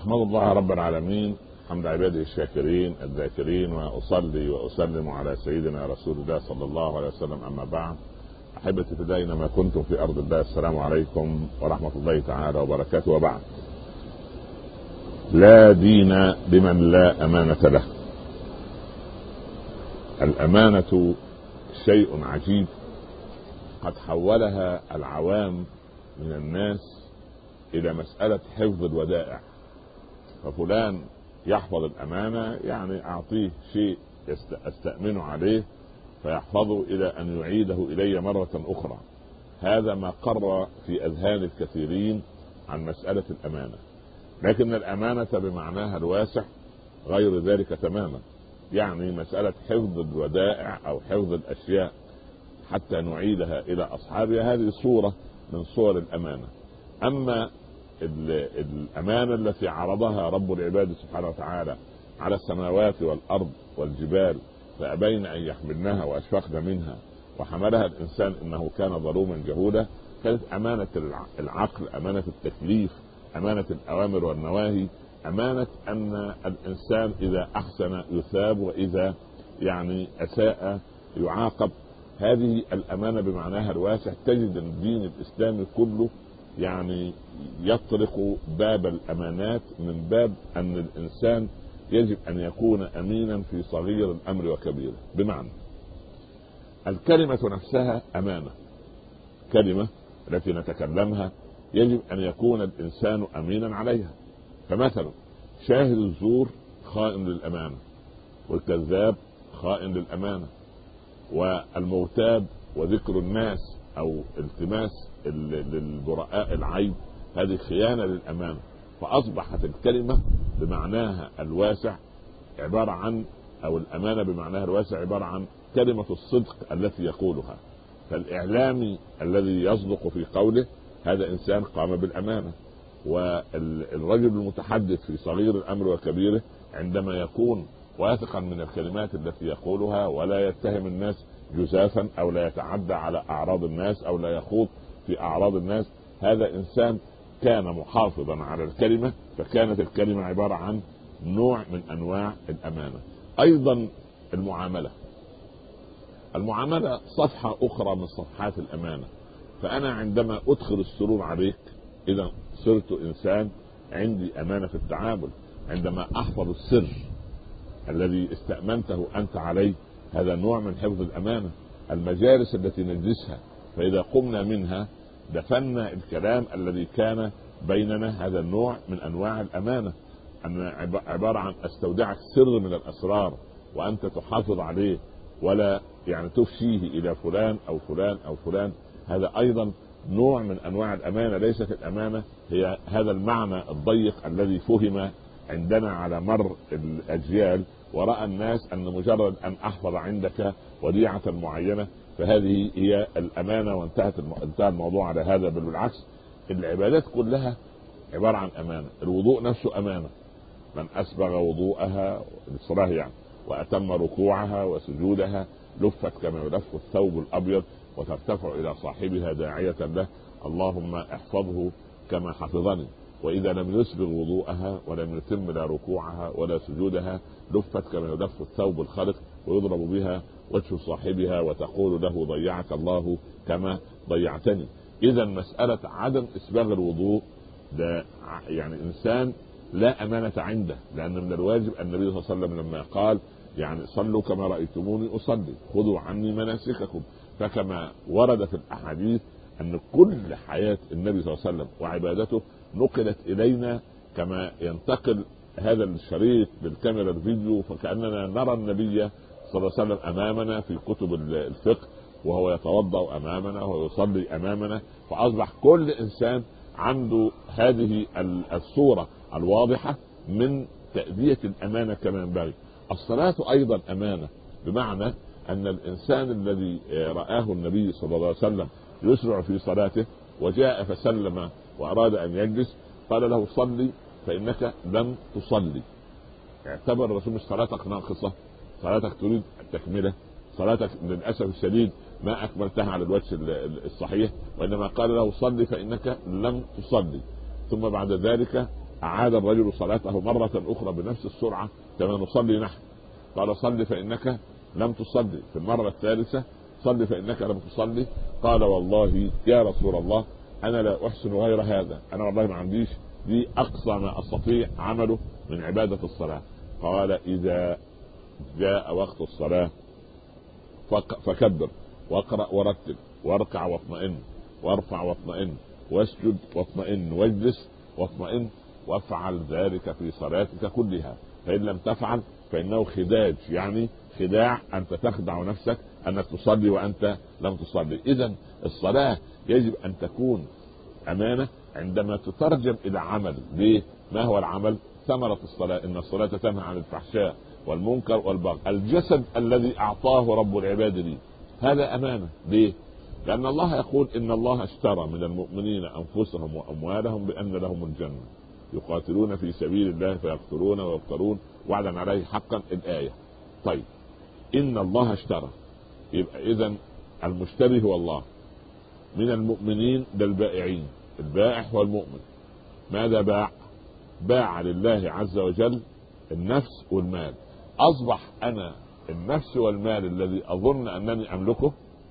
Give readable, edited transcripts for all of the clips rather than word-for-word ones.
أحمد الله رب العالمين حمد عباده الشاكرين الذاكرين، وأصلي وأسلم على سيدنا رسول الله صلى الله عليه وسلم. أما بعد، أحبتي في الله أينما كنتم في أرض الله، السلام عليكم ورحمة الله تعالى وبركاته. وبعد، لا دين لمن لا أمانة له. الأمانة شيء عجيب قد حولها العوام من الناس إلى مسألة حفظ الودائع. ففلان يحفظ الأمانة، يعني أعطيه شيء أستأمن عليه فيحفظه إلى أن يعيده إلي مرة أخرى. هذا ما قر في أذهان الكثيرين عن مسألة الأمانة، لكن الأمانة بمعناها الواسع غير ذلك تماما. يعني مسألة حفظ الودائع أو حفظ الأشياء حتى نعيدها إلى أصحابها، هذه صورة من صور الأمانة. أما الأمانة التي عرضها رب العباد سبحانه وتعالى على السماوات والأرض والجبال فأبين أن يحملنها وأشفقن منها وحملها الإنسان إنه كان ظلوما جهولا، كانت أمانة العقل، أمانة التكليف، أمانة الأوامر والنواهي، أمانة أن الإنسان إذا أحسن يثاب وإذا يعني أساء يعاقب. هذه الأمانة بمعناها الواسع. تجد الدين الإسلامي كله يعني يطرق باب الأمانات من باب أن الإنسان يجب أن يكون أمينا في صغير الأمر وكبيره. بمعنى الكلمة نفسها أمانة، كلمة التي نتكلمها يجب أن يكون الإنسان أمينا عليها. فمثلا شاهد الزور خائن للأمانة، والكذاب خائن للأمانة، والمغتاب وذكر الناس أو التماس للبراء العيب هذه خيانة للأمانة. فأصبحت الكلمة بمعناها الواسع عبارة عن، أو الأمانة بمعناها الواسع عبارة عن كلمة الصدق التي يقولها. فالإعلامي الذي يصدق في قوله هذا إنسان قام بالأمانة. والرجل المتحدث في صغير الأمر وكبيره عندما يكون واثقا من الكلمات التي يقولها ولا يتهم الناس جزافا أو لا يتعدى على أعراض الناس أو لا يخوض في أعراض الناس، هذا إنسان كان محافظا على الكلمة، فكانت الكلمة عبارة عن نوع من أنواع الأمانة. أيضا المعاملة صفحة أخرى من صفحات الأمانة. فأنا عندما أدخل السرور عليك إذا صرت إنسان عندي أمانة في التعامل. عندما أحفظ السر الذي استأمنته أنت عليه، هذا نوع من حفظ الأمانة. المجالس التي نجلسها فإذا قمنا منها دفنا الكلام الذي كان بيننا، هذا النوع من أنواع الأمانة. أن عبارة عن أستودعك سر من الأسرار وأنت تحافظ عليه ولا يعني تفشيه إلى فلان أو فلان أو فلان، هذا أيضا نوع من أنواع الأمانة. ليست الأمانة هي هذا المعنى الضيق الذي فهم عندنا على مر الأجيال، ورأى الناس أن مجرد أن أحفظ عندك وديعة معينة فهذه هي الأمانة وانتهى الموضوع على هذا. بل بالعكس، العبادات كلها عبارة عن أمانة. الوضوء نفسه أمانة. من أسبغ وضوءها الصلاة يعني وأتم ركوعها وسجودها لفت كما يلف الثوب الأبيض وترتفع إلى صاحبها داعية له اللهم احفظه كما حفظني. وإذا لم يسبغ وضوءها ولم يتم لا ركوعها ولا سجودها لفت كما يلف الثوب الخلق ويضرب بها وجه صاحبها وتقول له ضيعك الله كما ضيعتني. إذا مسألة عدم إسباغ الوضوء ده يعني إنسان لا أمانة عنده، لأن من الواجب النبي صلى الله عليه وسلم لما قال يعني صلوا كما رأيتموني أصلي خذوا عني مناسككم، فكما ورد في الأحاديث أن كل حياة النبي صلى الله عليه وسلم وعبادته نقلت إلينا كما ينتقل هذا الشريط بالكاميرا الفيديو، فكأننا نرى النبي صلى الله عليه وسلم أمامنا في كتب الفقه وهو يتوضأ أمامنا وهو يصلي أمامنا. فأصبح كل إنسان عنده هذه الصورة الواضحة من تأدية الأمانة كما ينبغي. الصلاة أيضا أمانة، بمعنى أن الإنسان الذي رآه النبي صلى الله عليه وسلم يسرع في صلاته وجاء فسلم وأراد أن يجلس قال له صلي فإنك لم تصلي. اعتبر الرسول مش صلاتك ناقصة، صلاتك تريد التكملة، صلاتك للأسف الشديد ما أكملتها على الوجه الصحيح، وإنما قال له صلي فإنك لم تصلي. ثم بعد ذلك أعاد الرجل صلاته مرة أخرى بنفس السرعة كما نصلي نحن. قال صل فإنك لم تصلي. في المرة الثالثة صل فإنك لم تصلي. قال والله يا رسول الله أنا لا أحسن غير هذا، أنا والله ما عنديش، دي أقصى ما أستطيع عمله من عبادة الصلاة. قال إذا جاء وقت الصلاة فكبر واقرأ ورتل واركع واطمئن وارفع واطمئن واسجد واطمئن واجلس واطمئن وافعل ذلك في صلاتك كلها، فإن لم تفعل فإنه خداج، يعني خداع، أنت تخدع نفسك أنك تصلي وأنت لم تصلي. إذن الصلاة يجب أن تكون أمانة عندما تترجم إلى عمل. ليه؟ ما هو العمل؟ ثمرة الصلاة، إن الصلاة تنهى عن الفحشاء والمنكر والبغي. الجسد الذي أعطاه رب العباد لي هذا أمانة. ليه؟ لأن الله يقول إن الله اشترى من المؤمنين أنفسهم وأموالهم بأن لهم الجنة يقاتلون في سبيل الله فيقتلون ويقتلون وعدا عليه حقا. الآية. طيب إن الله اشترى، يبقى إذن المشتري هو الله. من المؤمنين ده البائعين، البائع هو المؤمن. ماذا باع؟ باع لله عز وجل النفس والمال. أصبح أنا النفس والمال الذي أظن أنني أملكه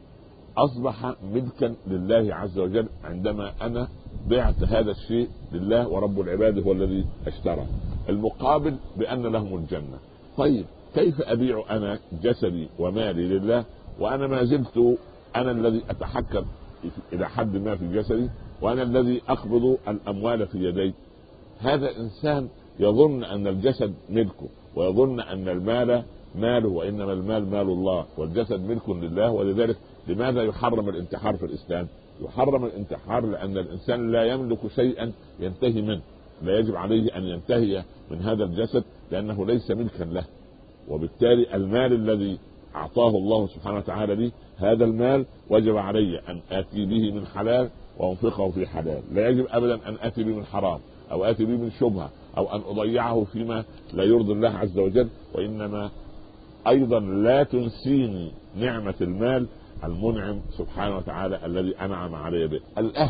أصبح ملكا لله عز وجل عندما أنا بعت هذا الشيء لله، ورب العباد هو الذي اشترى. المقابل بأن لهم الجنة. طيب كيف أبيع أنا جسدي ومالي لله وأنا ما زلت أنا الذي أتحكم إلى حد ما في جسدي وأنا الذي أقبض الأموال في يدي؟ هذا إنسان يظن أن الجسد ملكه ويظن أن المال ماله، وإنما المال مال الله والجسد ملك لله. ولذلك لماذا يحرم الانتحار في الإسلام؟ يحرم الانتحار لأن الإنسان لا يملك شيئا ينتهي منه، لا يجب عليه أن ينتهي من هذا الجسد لأنه ليس ملكا له. وبالتالي المال الذي أعطاه الله سبحانه وتعالى لي، هذا المال وجب علي أن آتي به من حلال وأنفقه في حلال، لا يجب أبدا أن آتي به من حرام أو آتي به من شبهة أو أن أضيعه فيما لا يرضي الله عز وجل. وإنما أيضا لا تنسيني نعمة المال المنعم سبحانه وتعالى الذي أنعم علي به.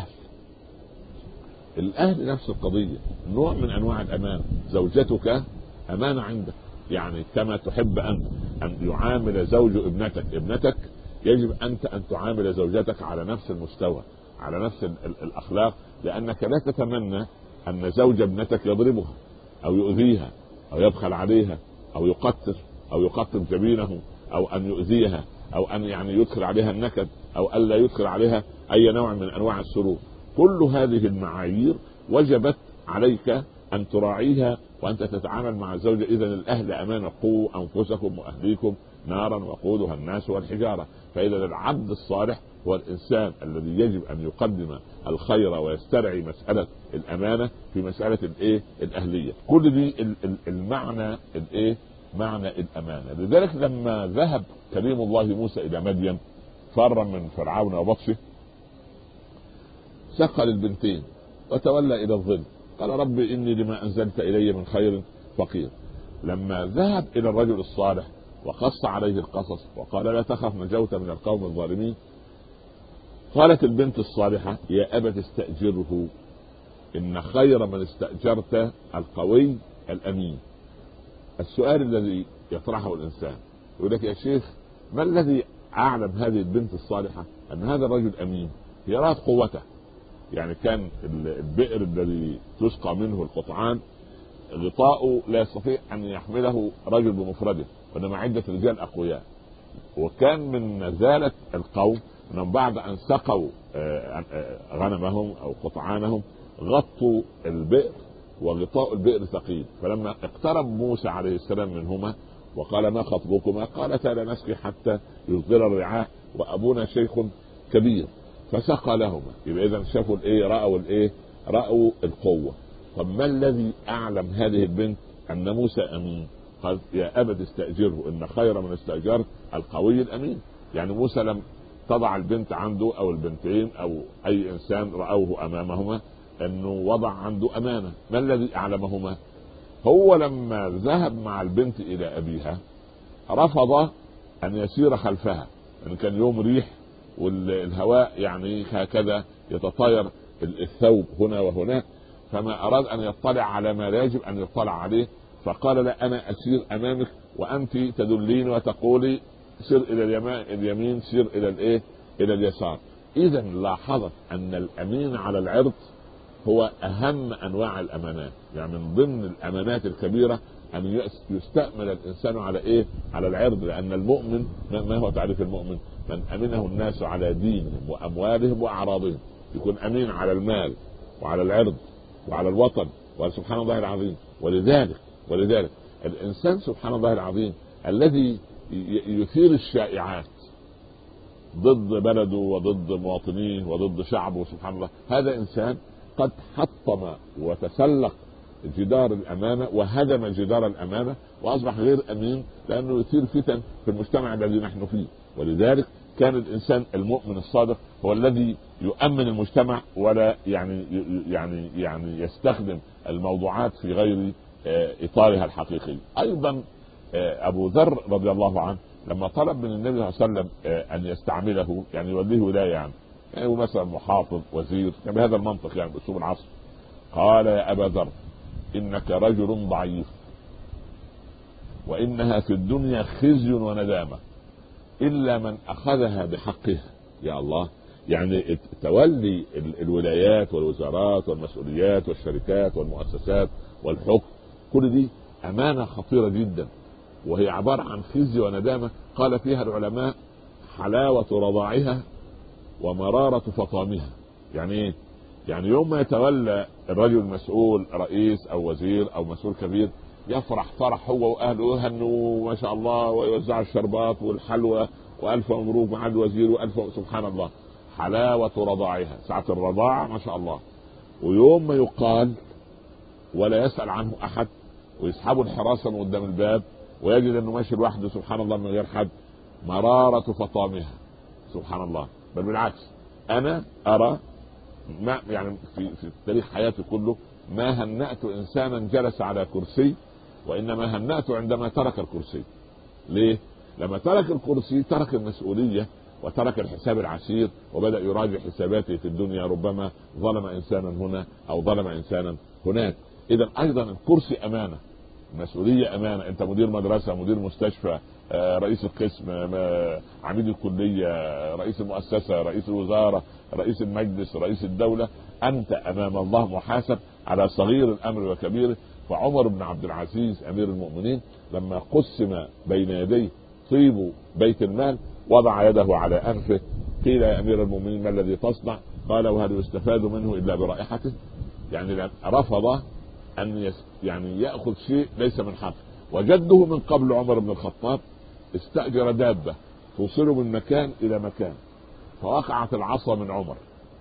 الأهل نفس القضية، نوع من أنواع الأمان. زوجتك أمانة عندك، يعني كما تحب أن يعامل زوج ابنتك يجب أنت أن تعامل زوجتك على نفس المستوى، على نفس الأخلاق، لأنك لا تتمنى أن زوج ابنتك يضربها أو يؤذيها أو يبخل عليها أو يقطر جبينه أو أن يؤذيها أو أن يعني يدخل عليها النكد أو ألا يدخل عليها أي نوع من أنواع السرور. كل هذه المعايير وجبت عليك أن تراعيها وأنت تتعامل مع الزوجة. إذن الأهل أمانة، قوا أنفسكم وأهليكم نارا وقودها الناس والحجارة. فإذا العبد الصالح هو الإنسان الذي يجب أن يقدم الخير ويسترعي مسألة الأمانة في مسألة الأهلية. كل دي المعنى معنى الأمانة. لذلك لما ذهب كريم الله موسى إلى مدين فرا من فرعون وبطشه، سقى للبنتين وتولى إلى الظل، قال رب إني لما أنزلت إلي من خير فقير. لما ذهب إلى الرجل الصالح وقص عليه القصص وقال لا تخف نجوت من القوم الظالمين، قالت البنت الصالحة يا أبت استأجره إن خير من استأجرت القوي الأمين. السؤال الذي يطرحه الإنسان يقول لك يا شيخ ما الذي أعلم هذه البنت الصالحة أن هذا الرجل أمين؟ هي رأت قوته، يعني كان البئر الذي تسقى منه القطعان غطاؤه لا يستطيع أن يحمله رجل بمفرده وإنما عدة رجال أقوياء. وكان من نزالة القوم أنهم بعد أن سقوا غنمهم أو قطعانهم غطوا البئر وغطاء البئر ثقيل. فلما اقترب موسى عليه السلام منهما وقال ما خطبكما قالتا لا نسقي حتى يصدر الرعاء وأبونا شيخ كبير، فسقى لهما. يبقى إذا شافوا رأوا القوة. طب ما الذي أعلم هذه البنت أن موسى أمين؟ قال يا أبت استأجره إن خير من استأجرت القوي الأمين. يعني موسى لم تضع البنت عنده أو البنتين أو أي إنسان رأوه أمامهما أنه وضع عنده أمانة. ما الذي أعلمهما؟ هو لما ذهب مع البنت إلى أبيها رفض أن يسير خلفها، يعني كان يوم ريح والهواء يعني هكذا يتطاير الثوب هنا وهناك، فما اراد ان يطلع على ما لا يجب ان يطلع عليه، فقال لا انا اسير امامك وانت تدلين وتقولي سر الى اليمين سر الى الايه الى اليسار. اذا لاحظت ان الامين على العرض هو اهم انواع الامانات، يعني من ضمن الامانات الكبيره ان يستأمن الانسان على ايه؟ على العرض. لان المؤمن ما هو تعريف المؤمن؟ من امنه الناس على دينهم واموالهم واعراضهم. يكون امين على المال وعلى العرض وعلى الوطن، وسبحان الله العظيم. ولذلك الانسان سبحان الله العظيم الذي يثير الشائعات ضد بلده وضد مواطنيه وضد شعبه، سبحان الله، هذا انسان قد حطم وتسلق جدار الامانه وهدم جدار الامانه واصبح غير امين، لانه يثير فتن في المجتمع الذي نحن فيه. ولذلك كان الانسان المؤمن الصادق هو الذي يؤمن المجتمع، ولا يعني يستخدم الموضوعات في غير اطارها الحقيقي. ايضا ابو ذر رضي الله عنه لما طلب من النبي صلى الله عليه وسلم ان يستعمله، يعني يوليه ولايه، يعني مثلا محافظ وزير، يعني بهذا المنطق، يعني باسلوب العصر، قال يا ابا ذر انك رجل ضعيف وانها في الدنيا خزي وندامه الا من اخذها بحقها. يا الله، يعني تولي الولايات والوزارات والمسؤوليات والشركات والمؤسسات والحكم، كل دي امانه خطيره جدا، وهي عباره عن خزي وندامه. قال فيها العلماء حلاوه رضاعها ومراره فطامها. يعني ايه؟ يعني يوم ما يتولى الرجل المسؤول رئيس او وزير او مسؤول كبير يفرح فرح هو واهله، يهنوا ما شاء الله ويوزعوا الشربات والحلوى والف مبروك مع الوزير والف سبحان الله، حلاوه رضاعها، ساعه الرضاعه ما شاء الله. ويوم ما يقال ولا يسأل عنه احد ويسحبوا الحراسه من قدام الباب ويجد انه ماشي لوحده سبحان الله من غير حد، مراره فطامها، سبحان الله. بل بالعكس، انا ارى ما يعني في تاريخ حياتي كله ما هنأت انسانا جلس على كرسي، وانما هنأته عندما ترك الكرسي. ليه؟ لما ترك الكرسي ترك المسؤوليه وترك الحساب العسير وبدأ يراجع حساباته في الدنيا، ربما ظلم انسانا هنا او ظلم انسانا هناك. اذا ايضا الكرسي امانه، المسؤوليه امانه. انت مدير مدرسه، مدير مستشفى، رئيس القسم، عميد الكليه، رئيس المؤسسه، رئيس الوزاره، رئيس المجلس، رئيس الدوله، انت امام الله محاسب على صغير الامر وكبيره. فعمر بن عبد العزيز امير المؤمنين لما قسم بين يديه طيب بيت المال وضع يده على انفه، قيل يا امير المؤمنين ما الذي تصنع؟ قال وهل يستفاد منه الا برائحته؟ يعني رفض ان يعني ياخذ شيء ليس من حقه. وجده من قبل عمر بن الخطاب استاجر دابه توصله من مكان الى مكان، فوقعت العصا من عمر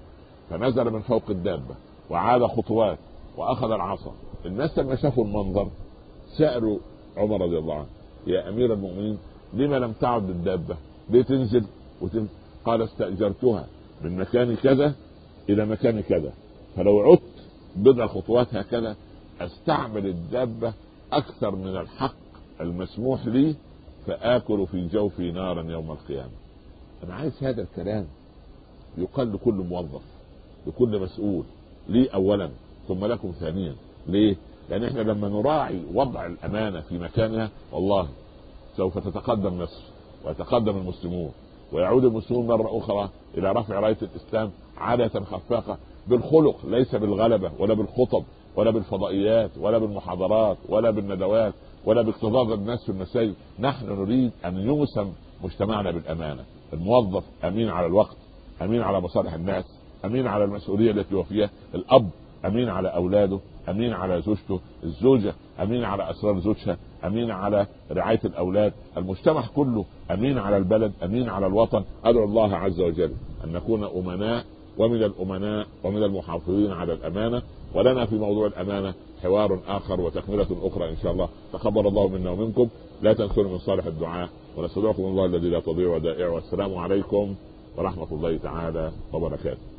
فنزل من فوق الدابه وعاد خطوات واخذ العصا. الناس لما شافوا المنظر سالوا عمر رضي الله عنه يا امير المؤمنين لما لم تعد الدابه؟ ليه تنزل قال استاجرتها من مكان كذا الى مكان كذا، فلو عدت بضع خطوات هكذا استعمل الدابه اكثر من الحق المسموح لي فاكل في جوفي نارا يوم القيامه. انا عايز هذا الكلام يقال لكل موظف، لكل مسؤول، لي اولا ثم لكم ثانيا. ليه؟ لان احنا لما نراعي وضع الامانه في مكانها والله سوف تتقدم مصر ويتقدم المسلمون، ويعود المسلمون مره اخرى الى رفع رايه الاسلام عاده خفاقه بالخلق، ليس بالغلبه ولا بالخطب ولا بالفضائيات ولا بالمحاضرات ولا بالندوات ولا باكتظاظ الناس في المساجد. نحن نريد ان يوسم مجتمعنا بالامانه. الموظف امين على الوقت، امين على مصالح الناس، امين على المسؤوليه التي هو فيها. الاب امين على اولاده، امين على زوجته، الزوجه امين على اسرار زوجها، امين على رعايه الاولاد، المجتمع كله امين على البلد، امين على الوطن. ادعو الله عز وجل ان نكون امناء ومن الامناء ومن المحافظين على الامانه. ولنا في موضوع الامانه حوار اخر وتكمله اخرى ان شاء الله. تقبل الله منا ومنكم. لا تنسوا من صالح الدعاء، ونستودعكم الله الذي لا تضيع ودائعه. والسلام عليكم ورحمه الله تعالى وبركاته.